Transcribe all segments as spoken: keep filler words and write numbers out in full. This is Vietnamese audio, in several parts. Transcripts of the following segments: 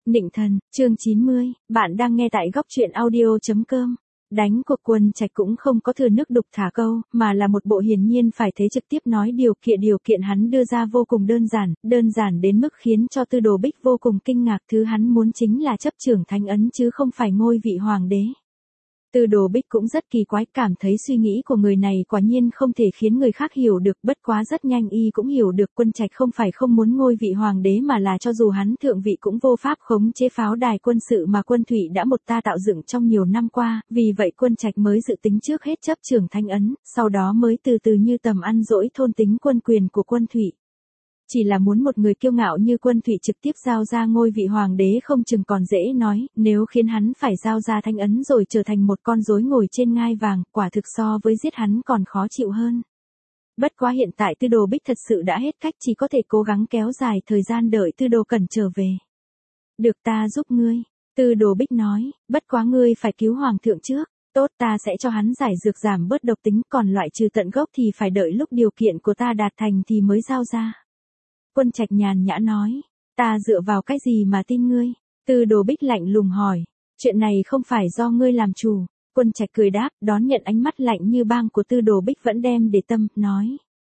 Nịnh thần, chương chín mươi, bạn đang nghe tại góc truyện audio chấm com. Đánh cuộc Quân Trạch cũng không có thừa nước đục thả câu, mà là một bộ hiển nhiên phải thế trực tiếp nói điều kiện điều kiện hắn đưa ra vô cùng đơn giản, đơn giản đến mức khiến cho Tư Đồ Bích vô cùng kinh ngạc, thứ hắn muốn chính là chấp trưởng thánh ấn chứ không phải ngôi vị hoàng đế. Tư Đồ Bích cũng rất kỳ quái, cảm thấy suy nghĩ của người này quả nhiên không thể khiến người khác hiểu được, bất quá rất nhanh y cũng hiểu được Quân Trạch không phải không muốn ngôi vị hoàng đế mà là cho dù hắn thượng vị cũng vô pháp khống chế pháo đài quân sự mà Quân Thụy đã một ta tạo dựng trong nhiều năm qua, vì vậy Quân Trạch mới dự tính trước hết chấp trưởng thánh ấn, sau đó mới từ từ như tầm ăn dỗi thôn tính quân quyền của Quân Thụy. Chỉ là muốn một người kiêu ngạo như Quân Thụy trực tiếp giao ra ngôi vị hoàng đế không chừng còn dễ nói, nếu khiến hắn phải giao ra thánh ấn rồi trở thành một con rối ngồi trên ngai vàng, quả thực so với giết hắn còn khó chịu hơn. Bất quá hiện tại Tư Đồ Bích thật sự đã hết cách, chỉ có thể cố gắng kéo dài thời gian đợi Tư Đồ Cẩn trở về. Được, ta giúp ngươi, Tư Đồ Bích nói, bất quá ngươi phải cứu hoàng thượng trước. Tốt, ta sẽ cho hắn giải dược giảm bớt độc tính, còn loại trừ tận gốc thì phải đợi lúc điều kiện của ta đạt thành thì mới giao ra. Quân Trạch nhàn nhã nói, ta dựa vào cái gì mà tin ngươi? Tư Đồ Bích lạnh lùng hỏi, chuyện này không phải do ngươi làm chủ. Quân Trạch cười đáp, đón nhận ánh mắt lạnh như băng của Tư Đồ Bích vẫn đem để tâm, nói.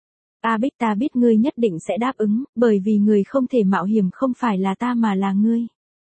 A Bích, ta biết ngươi nhất định sẽ đáp ứng, bởi vì người không thể mạo hiểm không phải là ta mà là ngươi.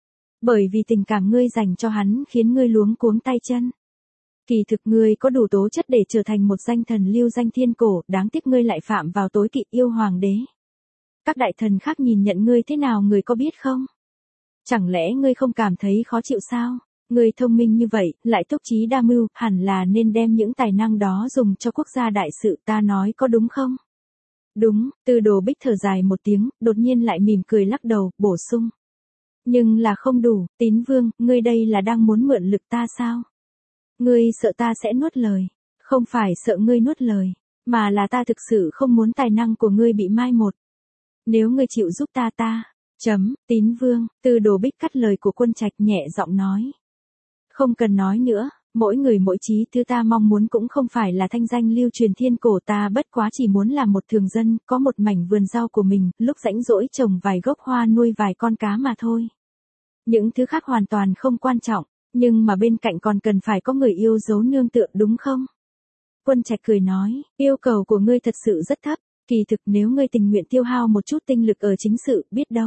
Bởi vì tình cảm ngươi dành cho hắn khiến ngươi luống cuống tay chân. Kỳ thực ngươi có đủ tố chất để trở thành một danh thần lưu danh thiên cổ, đáng tiếc ngươi lại phạm vào tối kỵ yêu hoàng đế. Các đại thần khác nhìn nhận ngươi thế nào ngươi có biết không? Chẳng lẽ ngươi không cảm thấy khó chịu sao? Ngươi thông minh như vậy, lại túc trí đa mưu, hẳn là nên đem những tài năng đó dùng cho quốc gia đại sự, ta nói có đúng không? Đúng, Tư Đồ Bích thở dài một tiếng, đột nhiên lại mỉm cười lắc đầu, bổ sung. Nhưng là không đủ, Tín Vương, ngươi đây là đang muốn mượn lực ta sao? Ngươi sợ ta sẽ nuốt lời, không phải sợ ngươi nuốt lời, mà là ta thực sự không muốn tài năng của ngươi bị mai một. Nếu ngươi chịu giúp ta ta, chấm, Tín Vương, Tư Đồ Bích cắt lời của Quân Trạch nhẹ giọng nói. Không cần nói nữa, mỗi người mỗi chí, thứ ta mong muốn cũng không phải là thanh danh lưu truyền thiên cổ, ta bất quá chỉ muốn là một thường dân, có một mảnh vườn rau của mình, lúc rảnh rỗi trồng vài gốc hoa nuôi vài con cá mà thôi. Những thứ khác hoàn toàn không quan trọng, nhưng mà bên cạnh còn cần phải có người yêu dấu nương tựa đúng không? Quân Trạch cười nói, yêu cầu của ngươi thật sự rất thấp. Kỳ thực nếu ngươi tình nguyện tiêu hao một chút tinh lực ở chính sự, biết đâu.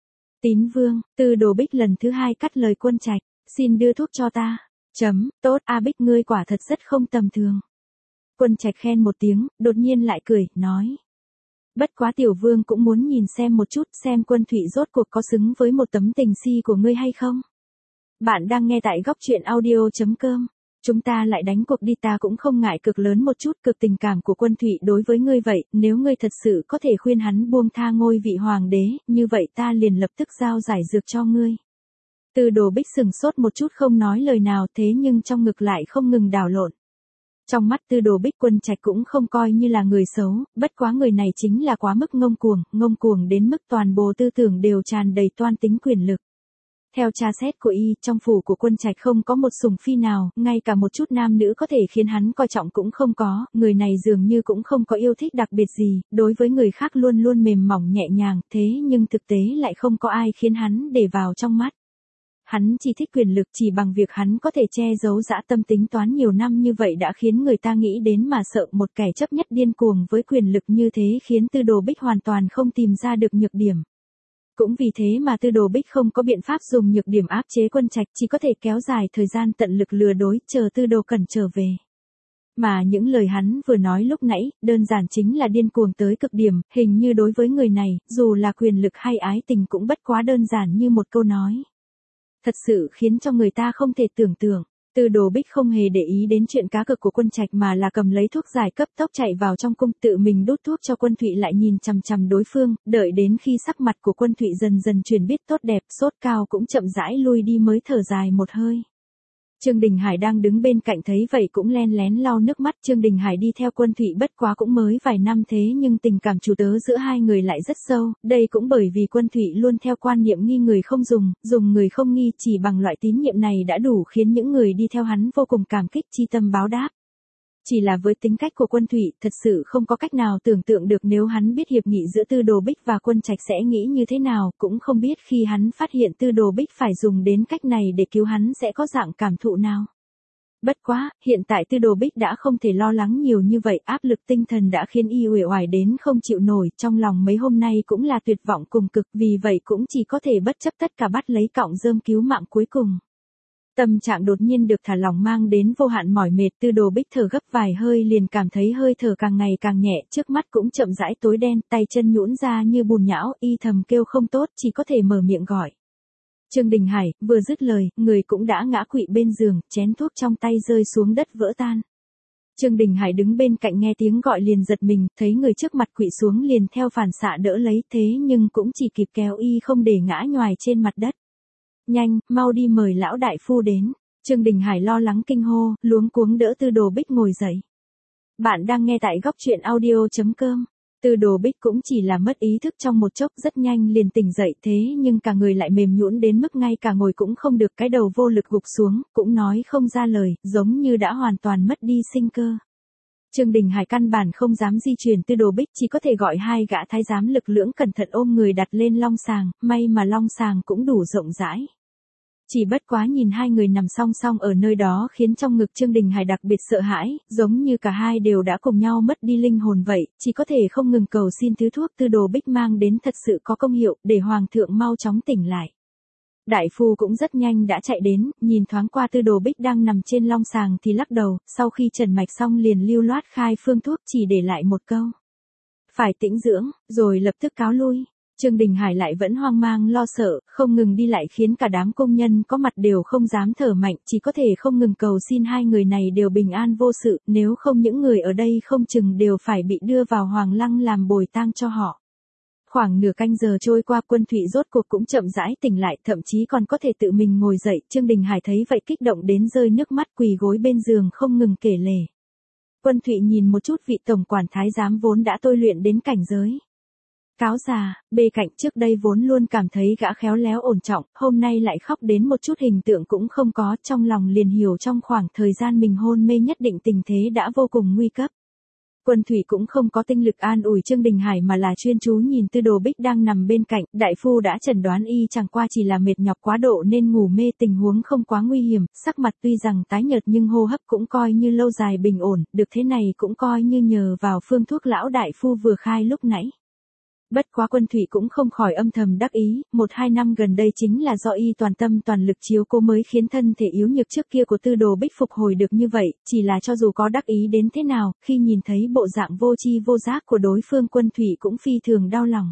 Tín Vương, Tư Đồ Bích lần thứ hai cắt lời Quân Trạch, xin đưa thuốc cho ta. Chấm, tốt, A Bích ngươi quả thật rất không tầm thường. Quân Trạch khen một tiếng, đột nhiên lại cười, nói. Bất quá Tiểu Vương cũng muốn nhìn xem một chút xem Quân Thụy rốt cuộc có xứng với một tấm tình si của ngươi hay không. Bạn đang nghe tại góc truyện audio chấm com. Chúng ta lại đánh cuộc đi, ta cũng không ngại cực lớn một chút cực tình cảm của Quân Thụy đối với ngươi vậy, nếu ngươi thật sự có thể khuyên hắn buông tha ngôi vị hoàng đế, như vậy ta liền lập tức giao giải dược cho ngươi. Tư Đồ Bích sừng sốt một chút không nói lời nào, thế nhưng trong ngực lại không ngừng đảo lộn. Trong mắt Tư Đồ Bích, Quân Trạch cũng không coi như là người xấu, bất quá người này chính là quá mức ngông cuồng, ngông cuồng đến mức toàn bộ tư tưởng đều tràn đầy toan tính quyền lực. Theo tra xét của y, trong phủ của Quân Trạch không có một sủng phi nào, ngay cả một chút nam nữ có thể khiến hắn coi trọng cũng không có, người này dường như cũng không có yêu thích đặc biệt gì, đối với người khác luôn luôn mềm mỏng nhẹ nhàng, thế nhưng thực tế lại không có ai khiến hắn để vào trong mắt. Hắn chỉ thích quyền lực, chỉ bằng việc hắn có thể che giấu dã tâm tính toán nhiều năm như vậy đã khiến người ta nghĩ đến mà sợ, một kẻ chấp nhất điên cuồng với quyền lực như thế khiến Tư Đồ Bích hoàn toàn không tìm ra được nhược điểm. Cũng vì thế mà Tư Đồ Bích không có biện pháp dùng nhược điểm áp chế Quân Trạch, chỉ có thể kéo dài thời gian tận lực lừa dối, chờ Tư Đồ Cẩn trở về. Mà những lời hắn vừa nói lúc nãy, đơn giản chính là điên cuồng tới cực điểm, hình như đối với người này, dù là quyền lực hay ái tình cũng bất quá đơn giản như một câu nói. Thật sự khiến cho người ta không thể tưởng tượng. Tư Đồ Bích không hề để ý đến chuyện cá cược của Quân Trạch mà là cầm lấy thuốc giải cấp tốc chạy vào trong cung, tự mình đút thuốc cho Quân Thụy, lại nhìn chằm chằm đối phương, đợi đến khi sắc mặt của Quân Thụy dần dần chuyển biết tốt đẹp, sốt cao cũng chậm rãi lui đi mới thở dài một hơi. Trương Đình Hải đang đứng bên cạnh thấy vậy cũng len lén lau nước mắt. Trương Đình Hải đi theo Quân Thụy bất quá cũng mới vài năm, thế nhưng tình cảm chủ tớ giữa hai người lại rất sâu, đây cũng bởi vì Quân Thụy luôn theo quan niệm nghi người không dùng, dùng người không nghi, chỉ bằng loại tín nhiệm này đã đủ khiến những người đi theo hắn vô cùng cảm kích, chi tâm báo đáp. Chỉ là với tính cách của Quân Thụy, thật sự không có cách nào tưởng tượng được nếu hắn biết hiệp nghị giữa Tư Đồ Bích và Quân Trạch sẽ nghĩ như thế nào, cũng không biết khi hắn phát hiện Tư Đồ Bích phải dùng đến cách này để cứu hắn sẽ có dạng cảm thụ nào. Bất quá, hiện tại Tư Đồ Bích đã không thể lo lắng nhiều như vậy, áp lực tinh thần đã khiến y uể oải đến không chịu nổi, trong lòng mấy hôm nay cũng là tuyệt vọng cùng cực, vì vậy cũng chỉ có thể bất chấp tất cả bắt lấy cọng rơm cứu mạng cuối cùng. Tâm trạng đột nhiên được thả lỏng mang đến vô hạn mỏi mệt, Tư Đồ Bích thở gấp vài hơi liền cảm thấy hơi thở càng ngày càng nhẹ, trước mắt cũng chậm rãi tối đen, tay chân nhũn ra như bùn nhão, y thầm kêu không tốt, chỉ có thể mở miệng gọi. Trương Đình Hải, vừa dứt lời, người cũng đã ngã quỵ bên giường, chén thuốc trong tay rơi xuống đất vỡ tan. Trương Đình Hải đứng bên cạnh nghe tiếng gọi liền giật mình, thấy người trước mặt quỵ xuống liền theo phản xạ đỡ lấy, thế nhưng cũng chỉ kịp kéo y không để ngã nhoài trên mặt đất. Nhanh, mau đi mời lão đại phu đến. Trương Đình Hải lo lắng kinh hô, luống cuống đỡ Tư Đồ Bích ngồi dậy. Bạn đang nghe tại góc truyện audio chấm com. Tư Đồ Bích cũng chỉ là mất ý thức trong một chốc, rất nhanh liền tỉnh dậy, thế nhưng cả người lại mềm nhũn đến mức ngay cả ngồi cũng không được, cái đầu vô lực gục xuống, cũng nói không ra lời, giống như đã hoàn toàn mất đi sinh cơ. Trương Đình Hải căn bản không dám di chuyển Tư Đồ Bích, chỉ có thể gọi hai gã thái giám lực lưỡng cẩn thận ôm người đặt lên long sàng, may mà long sàng cũng đủ rộng rãi. Chỉ bất quá nhìn hai người nằm song song ở nơi đó khiến trong ngực Trương Đình Hải đặc biệt sợ hãi, giống như cả hai đều đã cùng nhau mất đi linh hồn vậy, chỉ có thể không ngừng cầu xin thứ thuốc Tư Đồ Bích mang đến thật sự có công hiệu, để hoàng thượng mau chóng tỉnh lại. Đại phu cũng rất nhanh đã chạy đến, nhìn thoáng qua Tư Đồ Bích đang nằm trên long sàng thì lắc đầu, sau khi trần mạch xong liền lưu loát khai phương thuốc, chỉ để lại một câu. Phải tĩnh dưỡng, rồi lập tức cáo lui. Trương Đình Hải lại vẫn hoang mang lo sợ, không ngừng đi lại khiến cả đám công nhân có mặt đều không dám thở mạnh, chỉ có thể không ngừng cầu xin hai người này đều bình an vô sự, nếu không những người ở đây không chừng đều phải bị đưa vào Hoàng Lăng làm bồi tang cho họ. Khoảng nửa canh giờ trôi qua, Quân Thụy rốt cuộc cũng chậm rãi tỉnh lại, thậm chí còn có thể tự mình ngồi dậy, Trương Đình Hải thấy vậy kích động đến rơi nước mắt, quỳ gối bên giường không ngừng kể lể. Quân Thụy nhìn một chút vị tổng quản thái giám vốn đã tôi luyện đến cảnh giới cáo già, bê cạnh, trước đây vốn luôn cảm thấy gã khéo léo ổn trọng, hôm nay lại khóc đến một chút hình tượng cũng không có, trong lòng liền hiểu trong khoảng thời gian mình hôn mê nhất định tình thế đã vô cùng nguy cấp. Quân Thụy cũng không có tinh lực an ủi Trương Đình Hải mà là chuyên chú nhìn Tư Đồ Bích đang nằm bên cạnh, đại phu đã chẩn đoán y chẳng qua chỉ là mệt nhọc quá độ nên ngủ mê, tình huống không quá nguy hiểm, sắc mặt tuy rằng tái nhợt nhưng hô hấp cũng coi như lâu dài bình ổn, được thế này cũng coi như nhờ vào phương thuốc lão đại phu vừa khai lúc nãy. Bất quá Quân Thụy cũng không khỏi âm thầm đắc ý, một hai năm gần đây chính là do y toàn tâm toàn lực chiếu cố mới khiến thân thể yếu nhược trước kia của Tư Đồ Bích phục hồi được như vậy, chỉ là cho dù có đắc ý đến thế nào, khi nhìn thấy bộ dạng vô tri vô giác của đối phương Quân Thụy cũng phi thường đau lòng.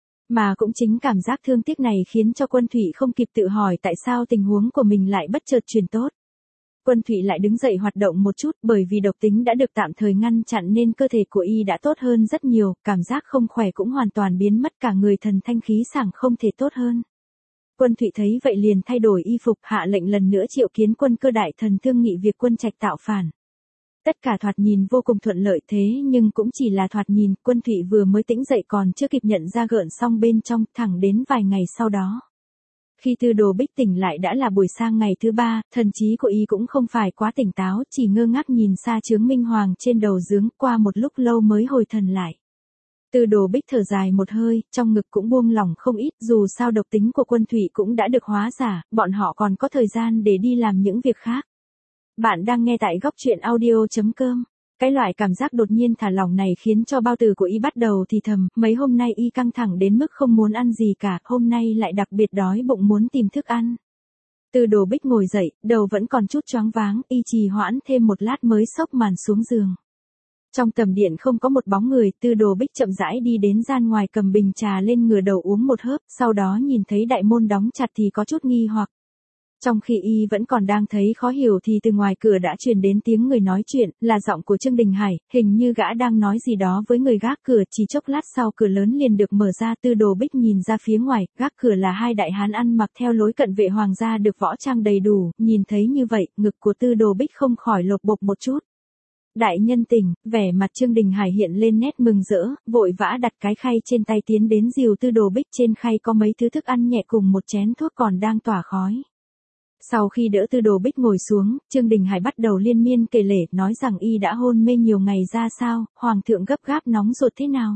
Mà cũng chính cảm giác thương tiếc này khiến cho Quân Thụy không kịp tự hỏi tại sao tình huống của mình lại bất chợt chuyển tốt. Quân Thụy lại đứng dậy hoạt động một chút, bởi vì độc tính đã được tạm thời ngăn chặn nên cơ thể của y đã tốt hơn rất nhiều, cảm giác không khỏe cũng hoàn toàn biến mất, cả người thần thanh khí sảng không thể tốt hơn. Quân Thụy thấy vậy liền thay đổi y phục, hạ lệnh lần nữa triệu kiến Quân Cơ đại thần thương nghị việc Quân Trạch tạo phản. Tất cả thoạt nhìn vô cùng thuận lợi, thế nhưng cũng chỉ là thoạt nhìn, Quân Thụy vừa mới tỉnh dậy còn chưa kịp nhận ra gợn sóng bên trong, thẳng đến vài ngày sau đó. Khi Tư Đồ Bích tỉnh lại đã là buổi sang ngày thứ ba, thần trí của y cũng không phải quá tỉnh táo, chỉ ngơ ngác nhìn xa chướng minh hoàng trên đầu giếng, qua một lúc lâu mới hồi thần lại. Tư Đồ Bích thở dài một hơi, trong ngực cũng buông lỏng không ít, dù sao độc tính của Quân Thụy cũng đã được hóa giải, bọn họ còn có thời gian để đi làm những việc khác. Bạn đang nghe tại góc truyện audio chấm com. Cái loại cảm giác đột nhiên thả lỏng này khiến cho bao tử của y bắt đầu thì thầm, mấy hôm nay y căng thẳng đến mức không muốn ăn gì cả, hôm nay lại đặc biệt đói bụng muốn tìm thức ăn. Tư Đồ Bích ngồi dậy, đầu vẫn còn chút choáng váng, y trì hoãn thêm một lát mới xốc màn xuống giường. Trong tầm điện không có một bóng người, Tư Đồ Bích chậm rãi đi đến gian ngoài cầm bình trà lên ngửa đầu uống một hớp, sau đó nhìn thấy đại môn đóng chặt thì có chút nghi hoặc. Trong khi y vẫn còn đang thấy khó hiểu thì từ ngoài cửa đã truyền đến tiếng người nói chuyện, là giọng của Trương Đình Hải, hình như gã đang nói gì đó với người gác cửa, chỉ chốc lát sau cửa lớn liền được mở ra, Tư Đồ Bích nhìn ra phía ngoài, gác cửa là hai đại hán ăn mặc theo lối cận vệ hoàng gia được võ trang đầy đủ, nhìn thấy như vậy, ngực của Tư Đồ Bích không khỏi lột bột một chút. Đại nhân tình, vẻ mặt Trương Đình Hải hiện lên nét mừng rỡ, vội vã đặt cái khay trên tay tiến đến dìu Tư Đồ Bích, trên khay có mấy thứ thức ăn nhẹ cùng một chén thuốc còn đang tỏa khói. Sau khi đỡ Tư Đồ Bích ngồi xuống, Trương Đình Hải bắt đầu liên miên kể lể, nói rằng y đã hôn mê nhiều ngày ra sao, hoàng thượng gấp gáp nóng ruột thế nào.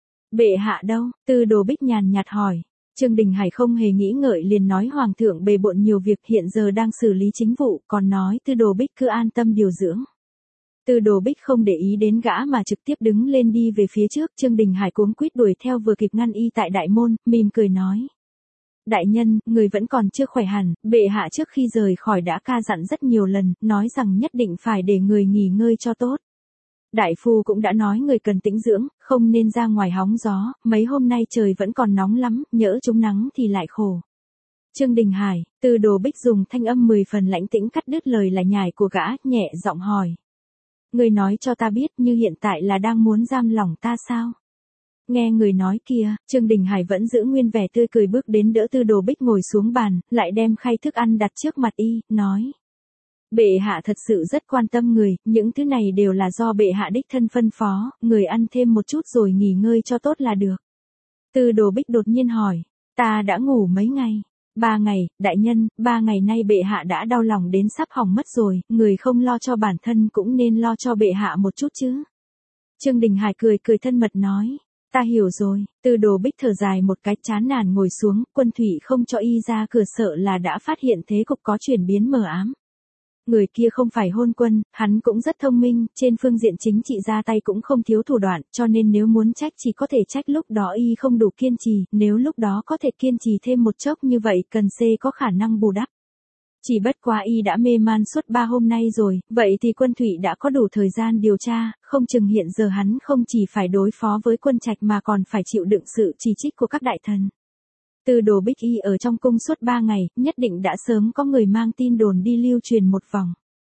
Bệ hạ đâu? Tư Đồ Bích nhàn nhạt hỏi. Trương Đình Hải không hề nghĩ ngợi liền nói hoàng thượng bề bộn nhiều việc, hiện giờ đang xử lý chính vụ, còn nói Tư Đồ Bích cứ an tâm điều dưỡng. Tư Đồ Bích không để ý đến gã mà trực tiếp đứng lên đi về phía trước, Trương Đình Hải cuống quýt đuổi theo vừa kịp ngăn y tại đại môn, mỉm cười nói. Đại nhân, người vẫn còn chưa khỏe hẳn, bệ hạ trước khi rời khỏi đã ca dặn rất nhiều lần, nói rằng nhất định phải để người nghỉ ngơi cho tốt. Đại phu cũng đã nói người cần tĩnh dưỡng, không nên ra ngoài hóng gió, mấy hôm nay trời vẫn còn nóng lắm, nhỡ trúng nắng thì lại khổ. Trương Đình Hải, Tư Đồ Bích dùng thanh âm mười phần lãnh tĩnh cắt đứt lời lải nhải của gã, nhẹ giọng hỏi. Người nói cho ta biết như hiện tại là đang muốn giam lỏng ta sao? Nghe người nói kia, Trương Đình Hải vẫn giữ nguyên vẻ tươi cười bước đến đỡ Tư Đồ Bích ngồi xuống bàn, lại đem khay thức ăn đặt trước mặt y, nói. Bệ hạ thật sự rất quan tâm người, những thứ này đều là do bệ hạ đích thân phân phó, người ăn thêm một chút rồi nghỉ ngơi cho tốt là được. Tư Đồ Bích đột nhiên hỏi, ta đã ngủ mấy ngày? Ba ngày, đại nhân, ba ngày nay bệ hạ đã đau lòng đến sắp hỏng mất rồi, người không lo cho bản thân cũng nên lo cho bệ hạ một chút chứ. Trương Đình Hải cười cười thân mật nói. Ta hiểu rồi. Tư Đồ Bích thở dài một cái, chán nản ngồi xuống, Quân Thủy không cho y ra cửa sợ là đã phát hiện thế cục có chuyển biến mờ ám. Người kia không phải hôn quân, hắn cũng rất thông minh, trên phương diện chính trị ra tay cũng không thiếu thủ đoạn, cho nên nếu muốn trách chỉ có thể trách lúc đó y không đủ kiên trì, nếu lúc đó có thể kiên trì thêm một chốc như vậy cần C có khả năng bù đắp. Chỉ bất quá y đã mê man suốt ba hôm nay rồi, vậy thì Quân Thủy đã có đủ thời gian điều tra, không chừng hiện giờ hắn không chỉ phải đối phó với Quân Trạch mà còn phải chịu đựng sự chỉ trích của các đại thần. Tư Đồ Bích y ở trong cung suốt ba ngày, nhất định đã sớm có người mang tin đồn đi lưu truyền một vòng.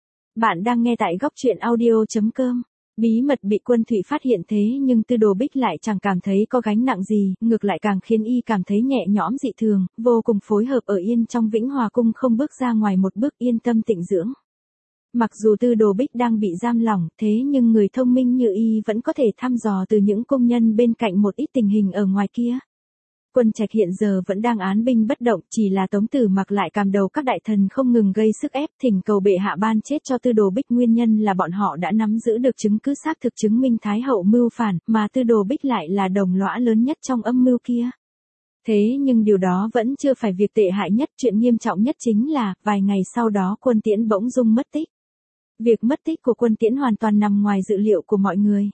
Bạn đang nghe tại góc truyện audio chấm com. Bí mật bị Quân Thủy phát hiện thế nhưng Tư Đồ Bích lại chẳng cảm thấy có gánh nặng gì, ngược lại càng khiến y cảm thấy nhẹ nhõm dị thường, vô cùng phối hợp ở yên trong Vĩnh Hòa cung, không bước ra ngoài một bước, yên tâm tịnh dưỡng. Mặc dù Tư Đồ Bích đang bị giam lỏng, thế nhưng người thông minh như y vẫn có thể thăm dò từ những công nhân bên cạnh một ít tình hình ở ngoài kia. Quân Trạch hiện giờ vẫn đang án binh bất động, chỉ là Tống Tử Mặc lại cầm đầu các đại thần không ngừng gây sức ép, thỉnh cầu bệ hạ ban chết cho Tư Đồ Bích, nguyên nhân là bọn họ đã nắm giữ được chứng cứ xác thực chứng minh Thái hậu mưu phản, mà Tư Đồ Bích lại là đồng lõa lớn nhất trong âm mưu kia. Thế nhưng điều đó vẫn chưa phải việc tệ hại nhất, chuyện nghiêm trọng nhất chính là, vài ngày sau đó Quân Tiễn bỗng dưng mất tích. Việc mất tích của Quân Tiễn hoàn toàn nằm ngoài dự liệu của mọi người.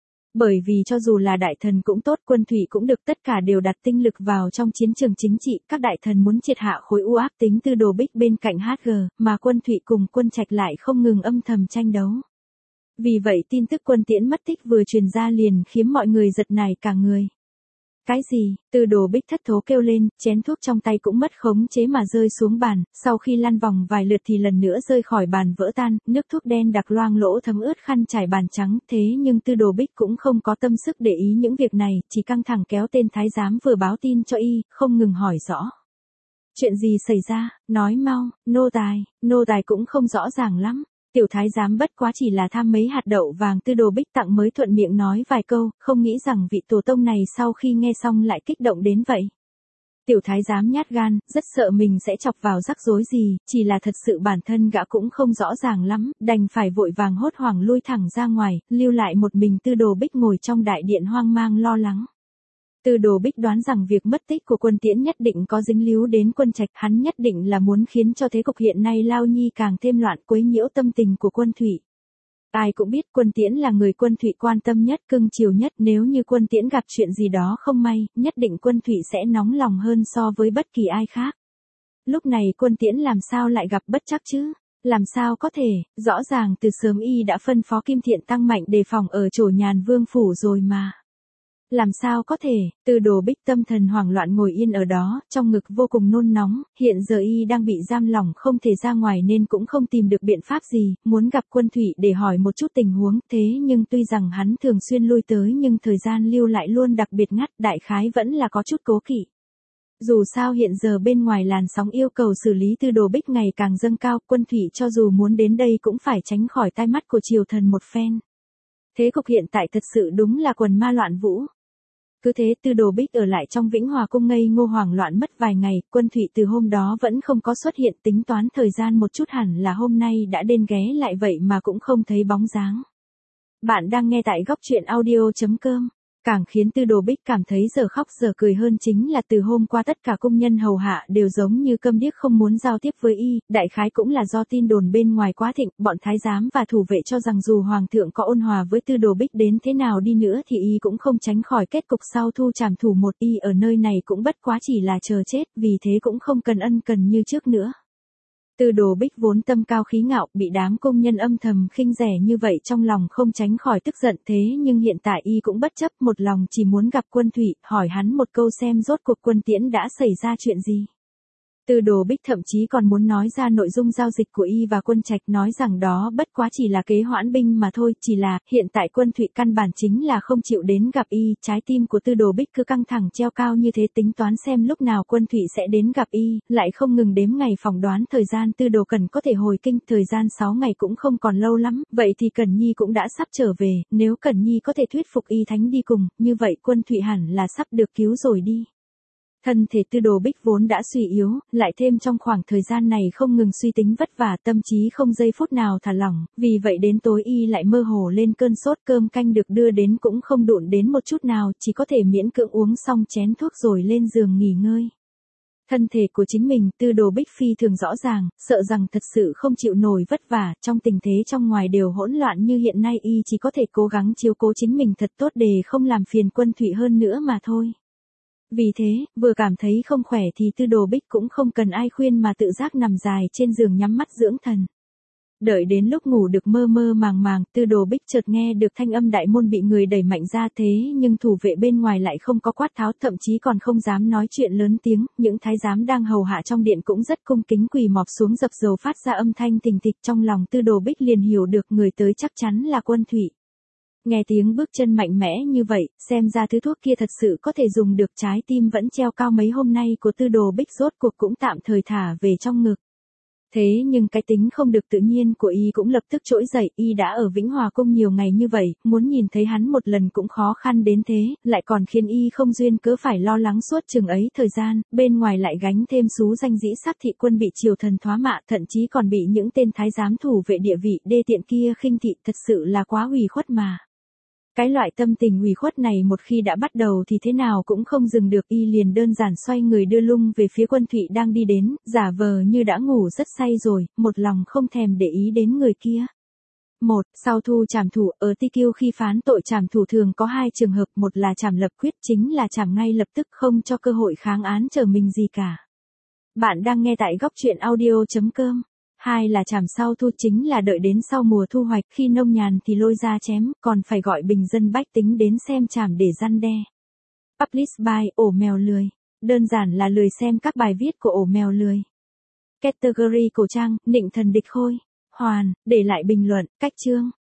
Bởi vì cho dù là đại thần cũng tốt, Quân Thủy cũng được, tất cả đều đặt tinh lực vào trong chiến trường chính trị, các đại thần muốn triệt hạ khối u áp tính Tư Đồ Bích bên cạnh hát giê, mà Quân Thủy cùng Quân Trạch lại không ngừng âm thầm tranh đấu. Vì vậy tin tức Quân Tiễn mất tích vừa truyền ra liền khiến mọi người giật nảy cả người. Cái gì? Tư Đồ Bích thất thố kêu lên, chén thuốc trong tay cũng mất khống chế mà rơi xuống bàn, sau khi lăn vòng vài lượt thì lần nữa rơi khỏi bàn vỡ tan, nước thuốc đen đặc loang lỗ thấm ướt khăn trải bàn trắng, thế nhưng Tư Đồ Bích cũng không có tâm sức để ý những việc này, chỉ căng thẳng kéo tên thái giám vừa báo tin cho y, không ngừng hỏi rõ. Chuyện gì xảy ra, nói mau, nô tài, nô tài cũng không rõ ràng lắm. Tiểu thái giám bất quá chỉ là tham mấy hạt đậu vàng Tư Đồ Bích tặng mới thuận miệng nói vài câu, không nghĩ rằng vị tổ tông này sau khi nghe xong lại kích động đến vậy. Tiểu thái giám nhát gan, rất sợ mình sẽ chọc vào rắc rối gì, chỉ là thật sự bản thân gã cũng không rõ ràng lắm, đành phải vội vàng hốt hoảng lui thẳng ra ngoài, lưu lại một mình Tư Đồ Bích ngồi trong đại điện hoang mang lo lắng. Tư Đồ Bích đoán rằng việc mất tích của Quân Tiễn nhất định có dính líu đến Quân Trạch, hắn nhất định là muốn khiến cho thế cục hiện nay Lao Nhi càng thêm loạn, quấy nhiễu tâm tình của Quân Thủy. Ai cũng biết Quân Tiễn là người Quân Thủy quan tâm nhất, cưng chiều nhất, nếu như Quân Tiễn gặp chuyện gì đó không may, nhất định Quân Thủy sẽ nóng lòng hơn so với bất kỳ ai khác. Lúc này Quân Tiễn làm sao lại gặp bất trắc chứ? Làm sao có thể, rõ ràng từ sớm y đã phân phó Kim Thiện tăng mạnh đề phòng ở Trổ Nhàn Vương phủ rồi mà. Làm sao có thể, Tư Đồ Bích tâm thần hoảng loạn ngồi yên ở đó, trong ngực vô cùng nôn nóng, hiện giờ y đang bị giam lỏng không thể ra ngoài nên cũng không tìm được biện pháp gì, muốn gặp Quân Thủy để hỏi một chút tình huống, thế nhưng tuy rằng hắn thường xuyên lui tới nhưng thời gian lưu lại luôn đặc biệt ngắt, đại khái vẫn là có chút cố kỵ. Dù sao hiện giờ bên ngoài làn sóng yêu cầu xử lý Tư Đồ Bích ngày càng dâng cao, Quân Thủy cho dù muốn đến đây cũng phải tránh khỏi tai mắt của triều thần một phen. Thế cục hiện tại thật sự đúng là quần ma loạn vũ. Cứ thế Tư Đồ Bích ở lại trong Vĩnh Hòa cung ngây ngô hoảng loạn mất vài ngày, Quân Thụy từ hôm đó vẫn không có xuất hiện, tính toán thời gian một chút hẳn là hôm nay đã đến ghé lại vậy mà cũng không thấy bóng dáng. Bạn đang nghe tại góc truyện audio.com. Càng khiến Tư Đồ Bích cảm thấy giờ khóc giờ cười hơn chính là từ hôm qua tất cả công nhân hầu hạ đều giống như câm điếc không muốn giao tiếp với y, đại khái cũng là do tin đồn bên ngoài quá thịnh, bọn thái giám và thủ vệ cho rằng dù hoàng thượng có ôn hòa với Tư Đồ Bích đến thế nào đi nữa thì y cũng không tránh khỏi kết cục sau thu trảm thủ một, y ở nơi này cũng bất quá chỉ là chờ chết, vì thế cũng không cần ân cần như trước nữa. Tư Đồ Bích vốn tâm cao khí ngạo, bị đám công nhân âm thầm khinh rẻ như vậy trong lòng không tránh khỏi tức giận, thế nhưng hiện tại y cũng bất chấp, một lòng chỉ muốn gặp Quân Thụy, hỏi hắn một câu xem rốt cuộc Quân Tiễn đã xảy ra chuyện gì. Tư Đồ Bích thậm chí còn muốn nói ra nội dung giao dịch của y và Quân Trạch, nói rằng đó bất quá chỉ là kế hoãn binh mà thôi, chỉ là hiện tại Quân Thụy căn bản chính là không chịu đến gặp y, trái tim của Tư Đồ Bích cứ căng thẳng treo cao như thế, tính toán xem lúc nào Quân Thụy sẽ đến gặp y, lại không ngừng đếm ngày phỏng đoán thời gian Tư Đồ Cẩn có thể hồi kinh, thời gian sáu ngày cũng không còn lâu lắm, vậy thì Cẩn Nhi cũng đã sắp trở về, nếu Cẩn Nhi có thể thuyết phục y thánh đi cùng, như vậy Quân Thụy hẳn là sắp được cứu rồi đi. Thân thể Tư Đồ Bích vốn đã suy yếu, lại thêm trong khoảng thời gian này không ngừng suy tính vất vả, tâm trí không giây phút nào thả lỏng, vì vậy đến tối y lại mơ hồ lên cơn sốt, cơm canh được đưa đến cũng không đụng đến một chút nào, chỉ có thể miễn cưỡng uống xong chén thuốc rồi lên giường nghỉ ngơi. Thân thể của chính mình, Tư Đồ Bích phi thường rõ ràng, sợ rằng thật sự không chịu nổi vất vả, trong tình thế trong ngoài đều hỗn loạn như hiện nay y chỉ có thể cố gắng chiếu cố chính mình thật tốt để không làm phiền Quân Thụy hơn nữa mà thôi. Vì thế, vừa cảm thấy không khỏe thì Tư Đồ Bích cũng không cần ai khuyên mà tự giác nằm dài trên giường nhắm mắt dưỡng thần. Đợi đến lúc ngủ được mơ mơ màng màng, Tư Đồ Bích chợt nghe được thanh âm đại môn bị người đẩy mạnh ra, thế nhưng thủ vệ bên ngoài lại không có quát tháo, thậm chí còn không dám nói chuyện lớn tiếng, những thái giám đang hầu hạ trong điện cũng rất cung kính quỳ mọp xuống dập dầu phát ra âm thanh thình thịch, trong lòng Tư Đồ Bích liền hiểu được người tới chắc chắn là Quân Thụy. Nghe tiếng bước chân mạnh mẽ như vậy, xem ra thứ thuốc kia thật sự có thể dùng được, trái tim vẫn treo cao mấy hôm nay của Tư Đồ Bích rốt cuộc cũng tạm thời thả về trong ngực. Thế nhưng cái tính không được tự nhiên của y cũng lập tức trỗi dậy, y đã ở Vĩnh Hòa cung nhiều ngày như vậy, muốn nhìn thấy hắn một lần cũng khó khăn đến thế, lại còn khiến y không duyên cớ phải lo lắng suốt chừng ấy thời gian, bên ngoài lại gánh thêm xú danh dĩ sắc thị quân bị triều thần thoá mạ, thậm chí còn bị những tên thái giám thủ vệ địa vị đê tiện kia khinh thị, thật sự là quá ủy khuất mà. Cái loại tâm tình ủy khuất này một khi đã bắt đầu thì thế nào cũng không dừng được, y liền đơn giản xoay người đưa lưng về phía Quân Thụy đang đi đến, giả vờ như đã ngủ rất say rồi, một lòng không thèm để ý đến người kia. Một, sau thu trảm thủ, ở Ti Kiêu khi phán tội trảm thủ thường có hai trường hợp, một là trảm lập quyết, chính là trảm ngay lập tức không cho cơ hội kháng án trở mình gì cả. Bạn đang nghe tại góc truyện audio.com. Hai là trảm sau thu, chính là đợi đến sau mùa thu hoạch, khi nông nhàn thì lôi ra chém, còn phải gọi bình dân bách tính đến xem trảm để răn đe. Publish by ổ mèo lười. Đơn giản là lười xem các bài viết của ổ mèo lười. Category cổ trang, nịnh thần địch khôi. Hoàn, để lại bình luận, cách chương.